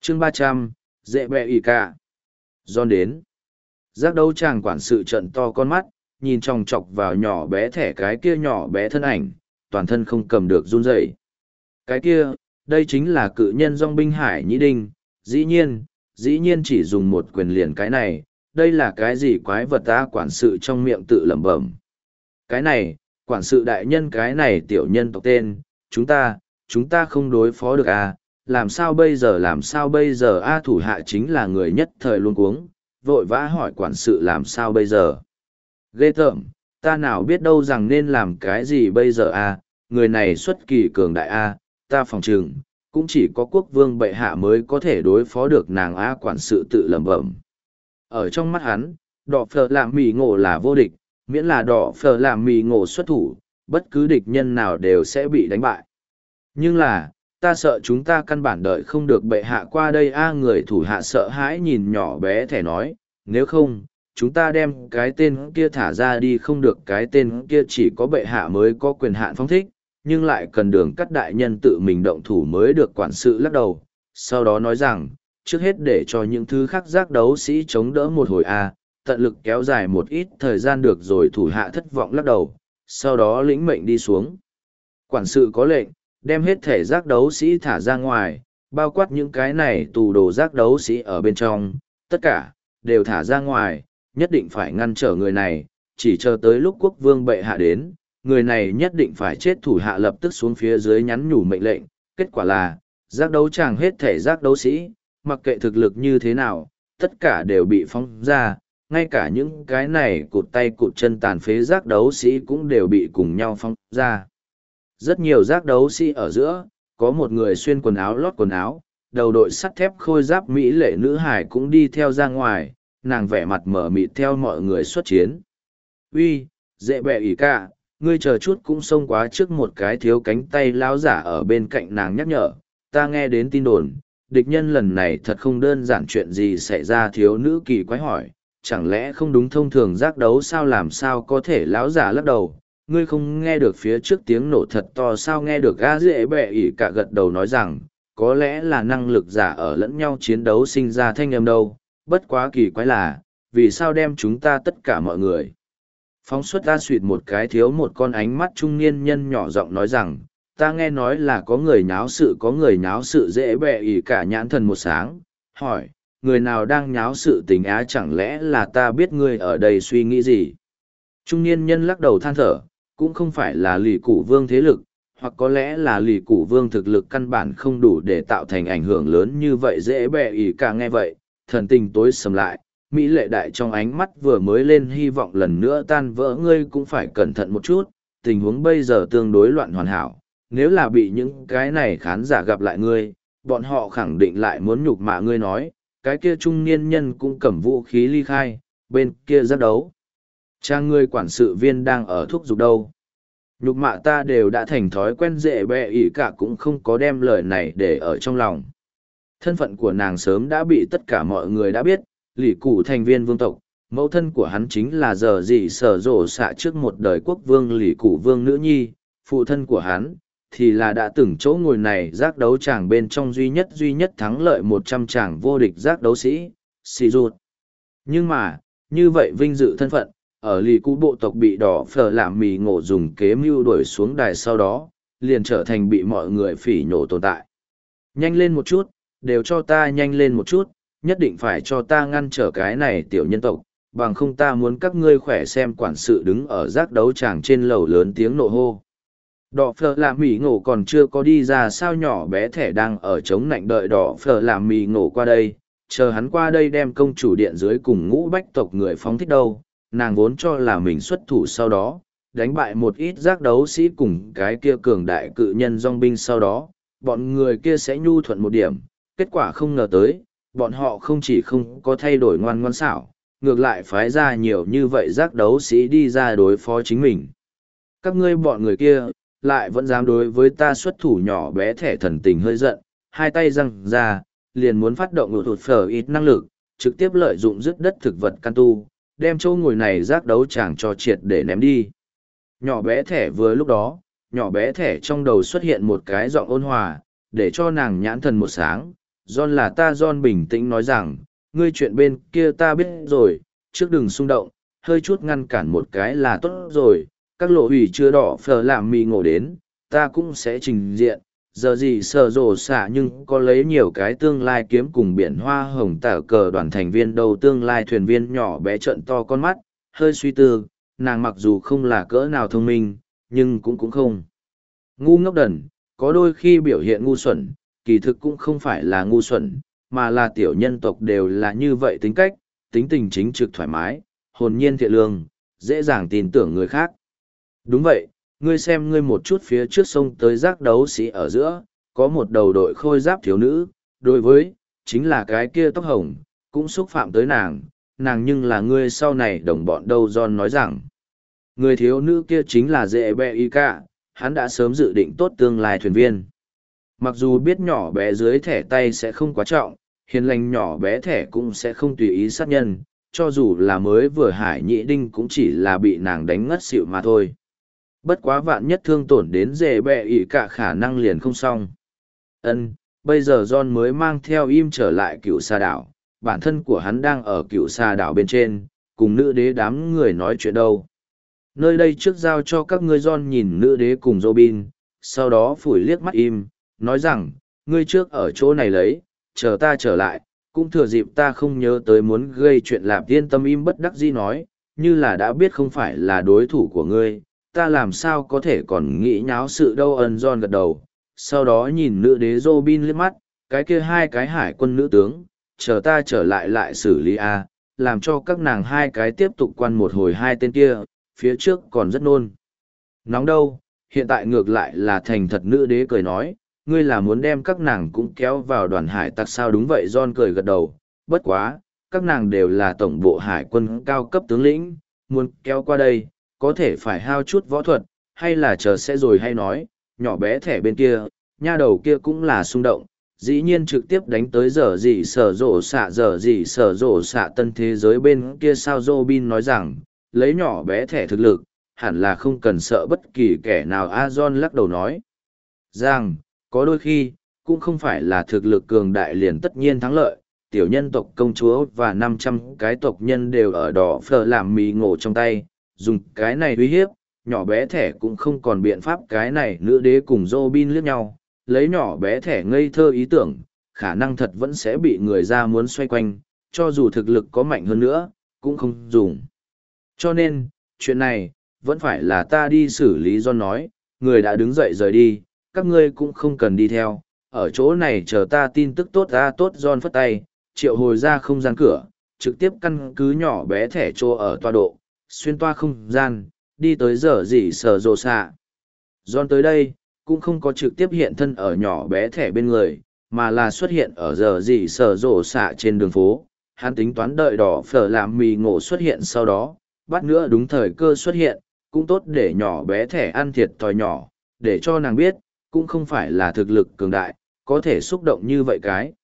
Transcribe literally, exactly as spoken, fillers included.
chương ba trăm, dễ bẹ ỉ cả. John đến. Giác đấu chàng quản sự trận to con mắt, nhìn chòng chọc vào nhỏ bé thẻ cái kia nhỏ bé thân ảnh, toàn thân không cầm được run rẩy. Cái kia, đây chính là cự nhân dòng binh Hải Nhĩ Đinh, dĩ nhiên, dĩ nhiên chỉ dùng một quyền liền cái này, đây là cái gì quái vật ta quản sự trong miệng tự lẩm bẩm. Cái này, quản sự đại nhân cái này tiểu nhân tộc tên, chúng ta, chúng ta không đối phó được à, làm sao bây giờ làm sao bây giờ a thủ hạ chính là người nhất thời luôn cuống, vội vã hỏi quản sự làm sao bây giờ. Ghê tởm, ta nào biết đâu rằng nên làm cái gì bây giờ a, người này xuất kỳ cường đại a, ta phòng trừng, cũng chỉ có quốc vương bệ hạ mới có thể đối phó được nàng a quản sự tự lẩm bẩm. Ở trong mắt hắn, đỏ phở làm mì ngộ là vô địch, miễn là đỏ phở làm mì ngộ xuất thủ, bất cứ địch nhân nào đều sẽ bị đánh bại. Nhưng là, ta sợ chúng ta căn bản đợi không được bệ hạ qua đây a người thủ hạ sợ hãi nhìn nhỏ bé thẻ nói, nếu không, chúng ta đem cái tên kia thả ra đi không được cái tên kia chỉ có bệ hạ mới có quyền hạn phóng thích, nhưng lại cần đường cắt đại nhân tự mình động thủ mới được quản sự lắc đầu, sau đó nói rằng, trước hết để cho những thứ khác giác đấu sĩ chống đỡ một hồi a tận lực kéo dài một ít thời gian được rồi thủ hạ thất vọng lắc đầu, sau đó lĩnh mệnh đi xuống. Quản sự có lệnh, đem hết thể giác đấu sĩ thả ra ngoài, bao quát những cái này tù đồ giác đấu sĩ ở bên trong, tất cả, đều thả ra ngoài, nhất định phải ngăn trở người này, chỉ chờ tới lúc quốc vương bệ hạ đến, người này nhất định phải chết thủ hạ lập tức xuống phía dưới nhắn nhủ mệnh lệnh, kết quả là, giác đấu chàng hết thể giác đấu sĩ, mặc kệ thực lực như thế nào, tất cả đều bị phóng ra, ngay cả những cái này cụt tay cụt chân tàn phế giác đấu sĩ cũng đều bị cùng nhau phóng ra. Rất nhiều giác đấu sĩ ở giữa, có một người xuyên quần áo lót quần áo, đầu đội sắt thép khôi giáp mỹ lệ nữ hải cũng đi theo ra ngoài, nàng vẻ mặt mở mịt theo mọi người xuất chiến. Uy, dễ bẹ ỉ cả, ngươi chờ chút cũng xông quá trước một cái thiếu cánh tay lão giả ở bên cạnh nàng nhắc nhở, ta nghe đến tin đồn, địch nhân lần này thật không đơn giản chuyện gì xảy ra thiếu nữ kỳ quái hỏi, chẳng lẽ không đúng thông thường giác đấu sao làm sao có thể lão giả lắc đầu. Ngươi không nghe được phía trước tiếng nổ thật to sao nghe được gã dễ bẹ ỉ cả gật đầu nói rằng, có lẽ là năng lực giả ở lẫn nhau chiến đấu sinh ra thanh âm đâu, bất quá kỳ quái là, vì sao đem chúng ta tất cả mọi người. Phóng xuất ra suyệt một cái thiếu một con ánh mắt trung niên nhân nhỏ giọng nói rằng, ta nghe nói là có người nháo sự có người nháo sự dễ bẹ ỉ cả nhãn thần một sáng, hỏi, người nào đang nháo sự tình á chẳng lẽ là ta biết ngươi ở đây suy nghĩ gì. Trung niên nhân lắc đầu than thở, cũng không phải là lì củ vương thế lực, hoặc có lẽ là lì củ vương thực lực căn bản không đủ để tạo thành ảnh hưởng lớn như vậy dễ bẹ ỉ cả nghe vậy, thần tình tối sầm lại, Mỹ lệ đại trong ánh mắt vừa mới lên hy vọng lần nữa tan vỡ ngươi cũng phải cẩn thận một chút, tình huống bây giờ tương đối loạn hoàn hảo, nếu là bị những cái này khán giả gặp lại ngươi, bọn họ khẳng định lại muốn nhục mạ ngươi nói, cái kia trung niên nhân cũng cầm vũ khí ly khai, bên kia giác đấu. Cha ngươi quản sự viên đang ở thúc giục đâu. Nhục mạ ta đều đã thành thói quen dễ bẹ ỉ cả cũng không có đem lời này để ở trong lòng. Thân phận của nàng sớm đã bị tất cả mọi người đã biết, lỷ cụ thành viên vương tộc, mẫu thân của hắn chính là giờ gì sở rổ xạ trước một đời quốc vương lỷ cụ vương nữ nhi, phụ thân của hắn, thì là đã từng chỗ ngồi này giác đấu tràng bên trong duy nhất duy nhất thắng lợi một trăm tràng vô địch giác đấu sĩ, xì rụt. Nhưng mà, như vậy vinh dự thân phận, ở lì cũ bộ tộc bị đỏ phở làm mì ngộ dùng kế mưu đuổi xuống đài sau đó, liền trở thành bị mọi người phỉ nhổ tồn tại. Nhanh lên một chút, đều cho ta nhanh lên một chút, nhất định phải cho ta ngăn trở cái này tiểu nhân tộc, bằng không ta muốn các ngươi khỏe xem quản sự đứng ở giác đấu tràng trên lầu lớn tiếng nộ hô. Đỏ phở làm mì ngộ còn chưa có đi ra sao nhỏ bé thẻ đang ở chống nạnh đợi đỏ phở làm mì ngộ qua đây, chờ hắn qua đây đem công chủ điện dưới cùng ngũ bách tộc người phóng thích đâu, nàng vốn cho là mình xuất thủ sau đó, đánh bại một ít giác đấu sĩ cùng cái kia cường đại cự nhân dòng binh sau đó, bọn người kia sẽ nhu thuận một điểm, kết quả không ngờ tới, bọn họ không chỉ không có thay đổi ngoan ngoan xảo, ngược lại phái ra nhiều như vậy giác đấu sĩ đi ra đối phó chính mình. Các ngươi bọn người kia, lại vẫn dám đối với ta xuất thủ nhỏ bé thẻ thần tình hơi giận, hai tay răng ra, liền muốn phát động ngột thụt phở ít năng lực, trực tiếp lợi dụng dứt đất thực vật can tu, đem chỗ ngồi này giác đấu chàng cho triệt để ném đi. Nhỏ bé thẻ vừa lúc đó, nhỏ bé thẻ trong đầu xuất hiện một cái giọng ôn hòa, để cho nàng nhãn thần một sáng, John là ta John bình tĩnh nói rằng, ngươi chuyện bên kia ta biết rồi, trước đừng xung động, hơi chút ngăn cản một cái là tốt rồi, các lộ hủy chưa đỏ phở làm mì ngộ đến, ta cũng sẽ trình diện, giờ gì sờ rồ xả nhưng có lấy nhiều cái tương lai kiếm cùng biển hoa hồng tả cờ đoàn thành viên đầu tương lai thuyền viên nhỏ bé trận to con mắt, hơi suy tư, nàng mặc dù không là cỡ nào thông minh, nhưng cũng cũng không. Ngu ngốc đần, có đôi khi biểu hiện ngu xuẩn, kỳ thực cũng không phải là ngu xuẩn, mà là tiểu nhân tộc đều là như vậy tính cách, tính tình chính trực thoải mái, hồn nhiên thiện lương, dễ dàng tin tưởng người khác. Đúng vậy, ngươi xem ngươi một chút phía trước sông tới giác đấu sĩ ở giữa, có một đầu đội khôi giáp thiếu nữ, đối với, chính là cái kia tóc hồng, cũng xúc phạm tới nàng, nàng nhưng là ngươi sau này đồng bọn đâu John nói rằng. Người thiếu nữ kia chính là dễ bẹ y cả, hắn đã sớm dự định tốt tương lai thuyền viên. Mặc dù biết nhỏ bé dưới thẻ tay sẽ không quá trọng, hiền lành nhỏ bé thẻ cũng sẽ không tùy ý sát nhân, cho dù là mới vừa hải nhị đinh cũng chỉ là bị nàng đánh ngất xỉu mà thôi. Bất quá vạn nhất thương tổn đến dễ bẹ ỉ cả khả năng liền không xong. Ân, bây giờ John mới mang theo im trở lại cựu xà đảo, bản thân của hắn đang ở cựu xà đảo bên trên, cùng nữ đế đám người nói chuyện đâu. Nơi đây trước giao cho các ngươi John nhìn nữ đế cùng Robin, sau đó phủi liếc mắt im, nói rằng, ngươi trước ở chỗ này lấy, chờ ta trở lại, cũng thừa dịp ta không nhớ tới muốn gây chuyện làm tiên tâm im bất đắc dĩ nói, như là đã biết không phải là đối thủ của ngươi, ta làm sao có thể còn nghĩ nháo sự đâu ân John gật đầu, sau đó nhìn nữ đế Robin liếc mắt, cái kia hai cái hải quân nữ tướng, chờ ta trở lại lại xử lý a, làm cho các nàng hai cái tiếp tục quan một hồi hai tên kia, phía trước còn rất nôn. Nóng đâu, hiện tại ngược lại là thành thật nữ đế cười nói, ngươi là muốn đem các nàng cũng kéo vào đoàn hải tặc sao đúng vậy John cười gật đầu, bất quá, các nàng đều là tổng bộ hải quân cao cấp tướng lĩnh, muốn kéo qua đây, có thể phải hao chút võ thuật, hay là chờ sẽ rồi hay nói, nhỏ bé thẻ bên kia, nha đầu kia cũng là xung động, dĩ nhiên trực tiếp đánh tới giờ gì sở rộ xạ giờ gì sở rộ xạ tân thế giới bên kia sao Robin nói rằng, lấy nhỏ bé thẻ thực lực, hẳn là không cần sợ bất kỳ kẻ nào A John lắc đầu nói, rằng, có đôi khi, cũng không phải là thực lực cường đại liền tất nhiên thắng lợi, tiểu nhân tộc công chúa và năm trăm cái tộc nhân đều ở đỏ phở làm mì ngộ trong tay, dùng cái này uy hiếp, nhỏ bé thẻ cũng không còn biện pháp cái này nữ đế cùng Robin liếc nhau, lấy nhỏ bé thẻ ngây thơ ý tưởng, khả năng thật vẫn sẽ bị người ra muốn xoay quanh, cho dù thực lực có mạnh hơn nữa, cũng không dùng. Cho nên, chuyện này, vẫn phải là ta đi xử lý do nói, người đã đứng dậy rời đi, các ngươi cũng không cần đi theo, ở chỗ này chờ ta tin tức tốt ra tốt John phất tay, triệu hồi ra không gian cửa, trực tiếp căn cứ nhỏ bé thẻ trô ở toa độ, xuyên toa không gian, đi tới giờ gì sở rồ xạ. John tới đây, cũng không có trực tiếp hiện thân ở nhỏ bé thẻ bên người, mà là xuất hiện ở giờ gì sở rồ xạ trên đường phố. Hắn tính toán đợi đỏ phở làm mì ngộ xuất hiện sau đó, bắt nữa đúng thời cơ xuất hiện, cũng tốt để nhỏ bé thẻ ăn thiệt thòi nhỏ, để cho nàng biết, cũng không phải là thực lực cường đại, có thể xúc động như vậy cái.